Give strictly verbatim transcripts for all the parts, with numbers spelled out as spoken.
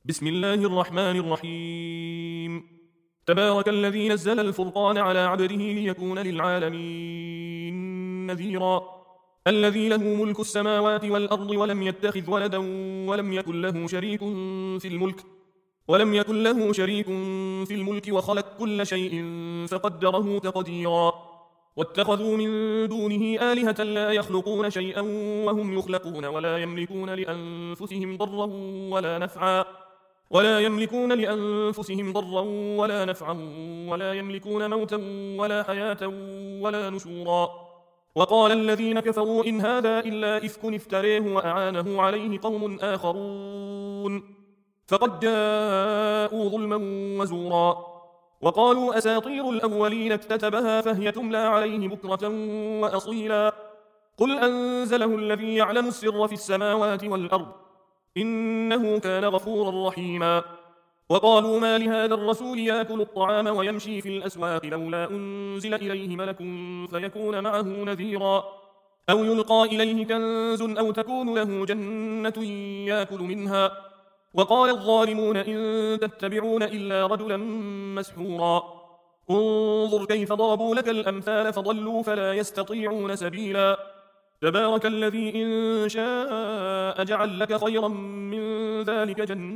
بسم الله الرحمن الرحيم. تبارك الذي نزل الفرقان على عبده ليكون للعالمين نذيرا. الذي له ملك السماوات والأرض ولم يتخذ ولدا ولم يكن له شريك في الملك ولم يكن له شريك في الملك وخلق كل شيء فقدره تقديرا. واتخذوا من دونه آلهة لا يخلقون شيئا وهم يخلقون ولا يملكون لأنفسهم ضرا ولا نفعا ولا يملكون لأنفسهم ضرا ولا نفعا ولا يملكون موتا ولا حياة ولا نشورا. وقال الذين كفروا إن هذا إلا إفك افتريه وأعانه عليه قوم آخرون فقد جاءوا ظلما وزورا. وقالوا أساطير الأولين اكتتبها فهي تملى عليه بكرة وأصيلا. قل أنزله الذي يعلم السر في السماوات والأرض إنه كان غفورا رحيما. وقالوا ما لهذا الرسول يأكل الطعام ويمشي في الأسواق لولا أنزل إليه ملك فيكون معه نذيرا أو يلقى إليه كنز أو تكون له جنة يأكل منها. وقال الظالمون إن تتبعون إلا رجلا مسحورا. انظر كيف ضربوا لك الأمثال فضلوا فلا يستطيعون سبيلا. تبارك الذي إن شاء جعل لك خيرا من ذلك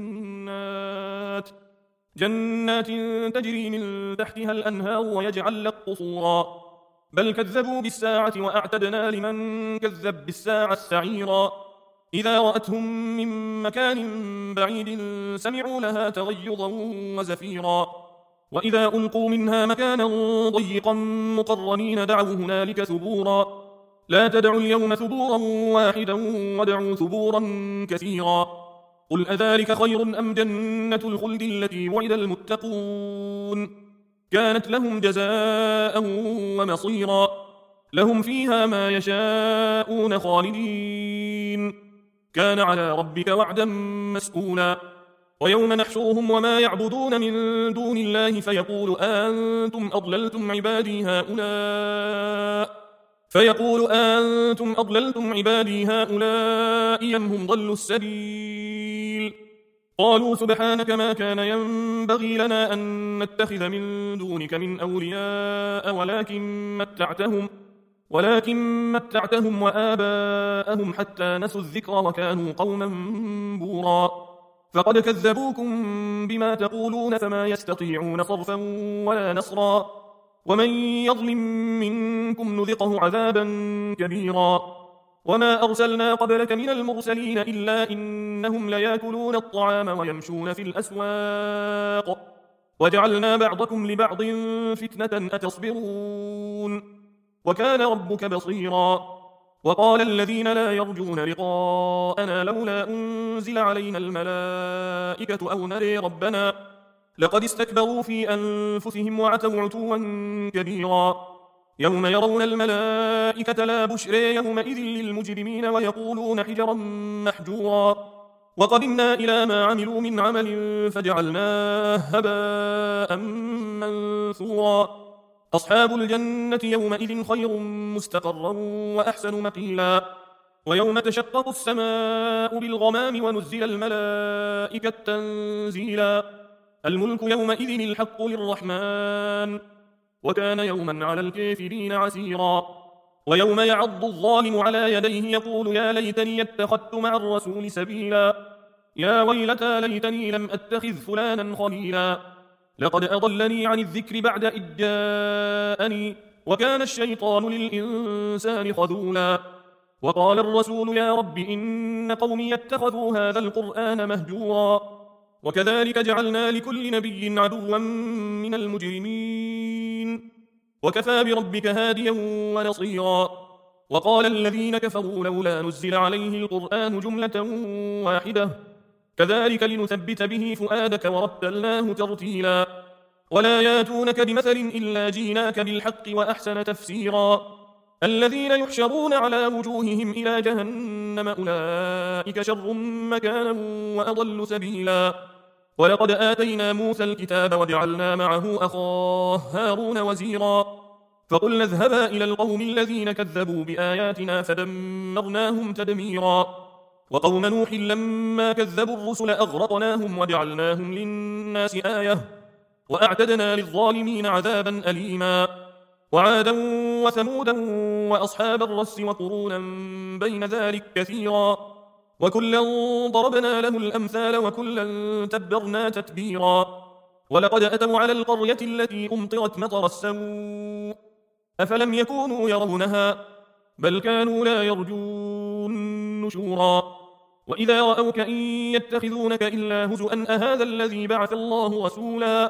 جنات جنات تجري من تحتها الأنهار ويجعل لك قصورا. بل كذبوا بالساعة وأعتدنا لمن كذب بالساعة سعيرا. إذا رأتهم من مكان بعيد سمعوا لها تغيظا وزفيرا. وإذا ألقوا منها مكانا ضيقا مقرنين دعوا هنالك ثبورا. لا تدعوا اليوم ثبورا واحدا ودعوا ثبورا كثيرا. قل أذلك خير أم جنة الخلد التي وعد المتقون كانت لهم جزاء ومصيرا. لهم فيها ما يشاءون خالدين كان على ربك وعدا مسئولا. ويوم نحشرهم وما يعبدون من دون الله فيقول أنتم أضللتم عبادي هؤلاء فيقول أنتم أضللتم عبادي هؤلاء أم هم ضلوا السبيل. قالوا سبحانك ما كان ينبغي لنا أن نتخذ من دونك من أولياء ولكن متعتهم ولكن متعتهم وآباءهم حتى نسوا الذكر وكانوا قوما بورا. فقد كذبوكم بما تقولون فما يستطيعون صرفا ولا نصرا. ومن يظلم منكم نذقه عذابا كبيرا. وما أرسلنا قبلك من المرسلين إلا إنهم ليأكلون الطعام ويمشون في الأسواق وجعلنا بعضكم لبعض فتنة أتصبرون وكان ربك بصيرا. وقال الذين لا يرجون لقاءنا لولا أنزل علينا الملائكة أو نري ربنا لقد استكبروا في أنفسهم وعتوا عتوا كبيرا. يوم يرون الملائكة لا بشرى يومئذ للمجرمين ويقولون حجرا محجورا. وقدمنا إلى ما عملوا من عمل فجعلناه هباء منثورا. أصحاب الجنة يومئذ خير مستقرا وأحسن مقيلا. ويوم تشقق السماء بالغمام ونزل الملائكة تنزيلا. الملك يومئذ الحق للرحمن وكان يوما على الكافرين عسيرا. ويوم يعض الظالم على يديه يقول يا ليتني اتخذت مع الرسول سبيلا. يا ويلتى ليتني لم أتخذ فلانا خليلا. لقد أضلني عن الذكر بعد إذ جاءني وكان الشيطان للإنسان خذولا. وقال الرسول يا رب إن قومي اتخذوا هذا القرآن مهجورا. وكذلك جعلنا لكل نبي عدوا من المجرمين وكفى بربك هاديا ونصيرا. وقال الذين كفروا لولا نزل عليه القرآن جملة واحدة كذلك لنثبت به فؤادك ورتلناه ترتيلا. ولا ياتونك بمثل إلا جيناك بالحق وأحسن تفسيرا. الذين يحشرون على وجوههم إلى جهنم أولئك شر مكانا وأضل سبيلا. ولقد آتينا موسى الكتاب وجعلنا معه أخاه هارون وزيرا. فقلنا اذهبا إلى القوم الذين كذبوا بآياتنا فدمرناهم تدميرا. وقوم نوح لما كذبوا الرسل أغرقناهم وجعلناهم للناس آية وأعتدنا للظالمين عذابا أليما وعادا وثمودا وأصحاب الرس وقرونا بين ذلك كثيرا وكلا ضربنا له الأمثال وكلا تبرنا تتبيرا ولقد أتوا على القرية التي أمطرت مطر السوء أفلم يكونوا يرونها بل كانوا لا يرجون نشورا وإذا رأوك إن يتخذونك إلا هزؤا أهذا الذي بعث الله رسولا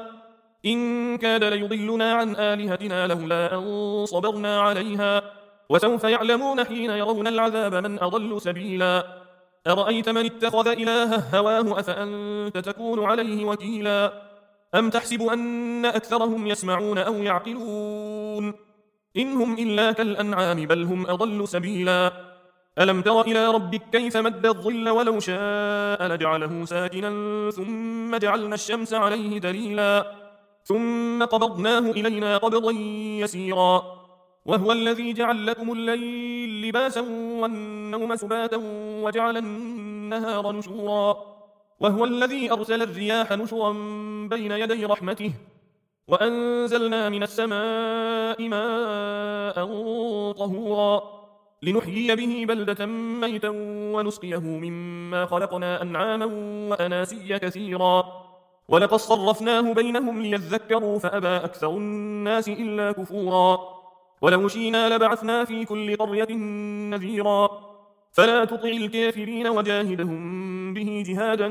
إن كاد ليضلنا عن آلهتنا لولا أن صبرنا عليها وسوف يعلمون حين يرون العذاب من أضل سبيلا أرأيت من اتخذ إلهه هواه أفأنت تكون عليه وكيلا أم تحسب أن أكثرهم يسمعون أو يعقلون إن هم إلا كالأنعام بل هم أضل سبيلا ألم تر إلى ربك كيف مد الظل ولو شاء لجعله ساكنا ثم جعلنا الشمس عليه دليلا ثم قبضناه إلينا قبضا يسيرا وهو الذي جعل لكم الليل لباسا والنوم سباتا وجعل النهار نشورا وهو الذي أرسل الرياح نشرا بين يدي رحمته وأنزلنا من السماء ماء طهورا لنحيي به بلدة ميتا ونسقيه مما خلقنا أنعاما وأناسيا كثيرا ولقد صرفناه بينهم ليذكروا فأبى أكثر الناس إلا كفورا ولو شئنا لبعثنا في كل قرية نذيرا فلا تطع الكافرين وجاهدهم به جهادا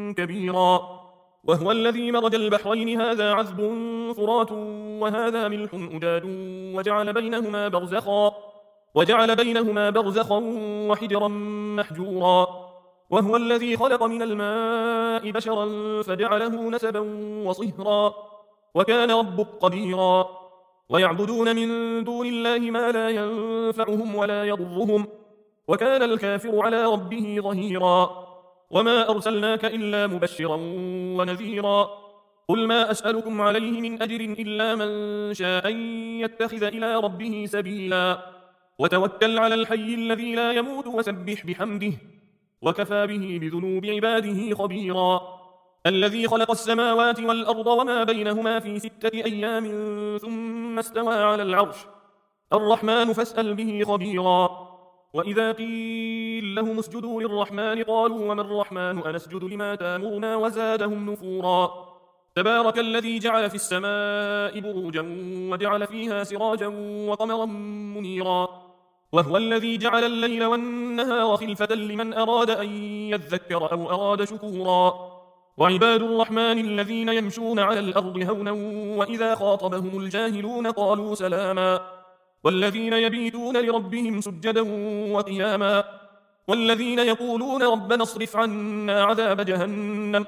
كبيرا وهو الذي مرج البحرين هذا عذب فرات وهذا ملح أجاج وجعل بينهما برزخا وجعل بينهما برزخا وحجرا محجورا وهو الذي خلق من الماء بشرا فجعله نسبا وصهرا وكان ربك قديرا ويعبدون من دون الله ما لا ينفعهم ولا يضرهم وكان الكافر على ربه ظهيرا وما أرسلناك إلا مبشرا ونذيرا قل ما أسألكم عليه من أجر إلا من شاء أن يتخذ إلى ربه سبيلا وتوكل على الحي الذي لا يموت وسبح بحمده وكفى به بذنوب عباده خبيرا الذي خلق السماوات والأرض وما بينهما في ستة أيام ثم استوى على العرش الرحمن فاسأل به خبيرا وإذا قيل لهم اسجدوا للرحمن قالوا وما الرحمن أنسجد لما تامرنا وزادهم نفورا تبارك الذي جعل في السماء بروجا وجعل فيها سراجا وقمرا منيرا وهو الذي جعل الليل والنهار خلفة لمن أراد أن يذكر أو أراد شكورا وعباد الرحمن الذين يمشون على الأرض هونا وإذا خاطبهم الجاهلون قالوا سلاما والذين يبيتون لربهم سجدا وقياما والذين يقولون ربنا اصرف عنا عذاب جهنم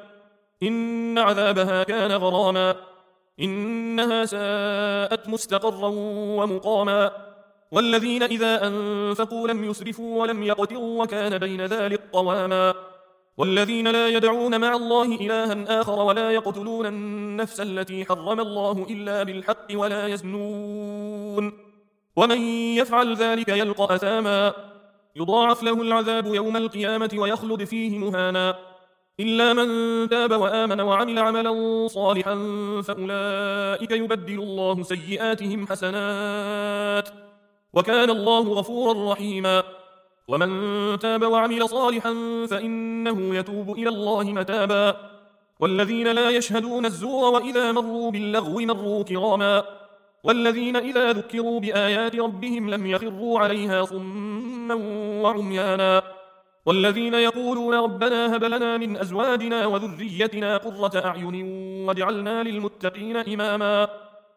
إن عذابها كان غراما إنها ساءت مستقرا ومقاما والذين إذا أنفقوا لم يسرفوا ولم يقتروا وكان بين ذلك قواما والذين لا يدعون مع الله إلها آخر ولا يقتلون النفس التي حرم الله إلا بالحق ولا يزنون ومن يفعل ذلك يلقى أثاما يضاعف له العذاب يوم القيامة ويخلد فيه مهانا إلا من تاب وآمن وعمل عملا صالحا فأولئك يبدل الله سيئاتهم حسنات وكان الله غفورا رحيما ومن تاب وعمل صالحا فإنه يتوب إلى الله متابا والذين لا يشهدون الزور وإذا مروا باللغو مروا كراما والذين إذا ذكروا بآيات ربهم لم يخروا عليها صما وعميانا والذين يقولون ربنا هب لنا من أزواجنا وذريتنا قرة أعين واجعلنا للمتقين إماما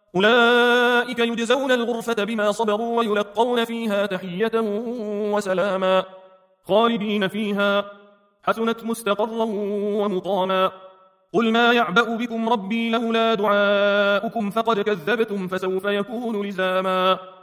أولئك يجزون الغرفة بما صبروا ويلقون فيها تحية وسلاما خالدين فيها حسنت مستقرا ومقاما قل ما يعبأ بكم ربي لولا دعاؤكم فقد كذبتم فسوف يكون لزاما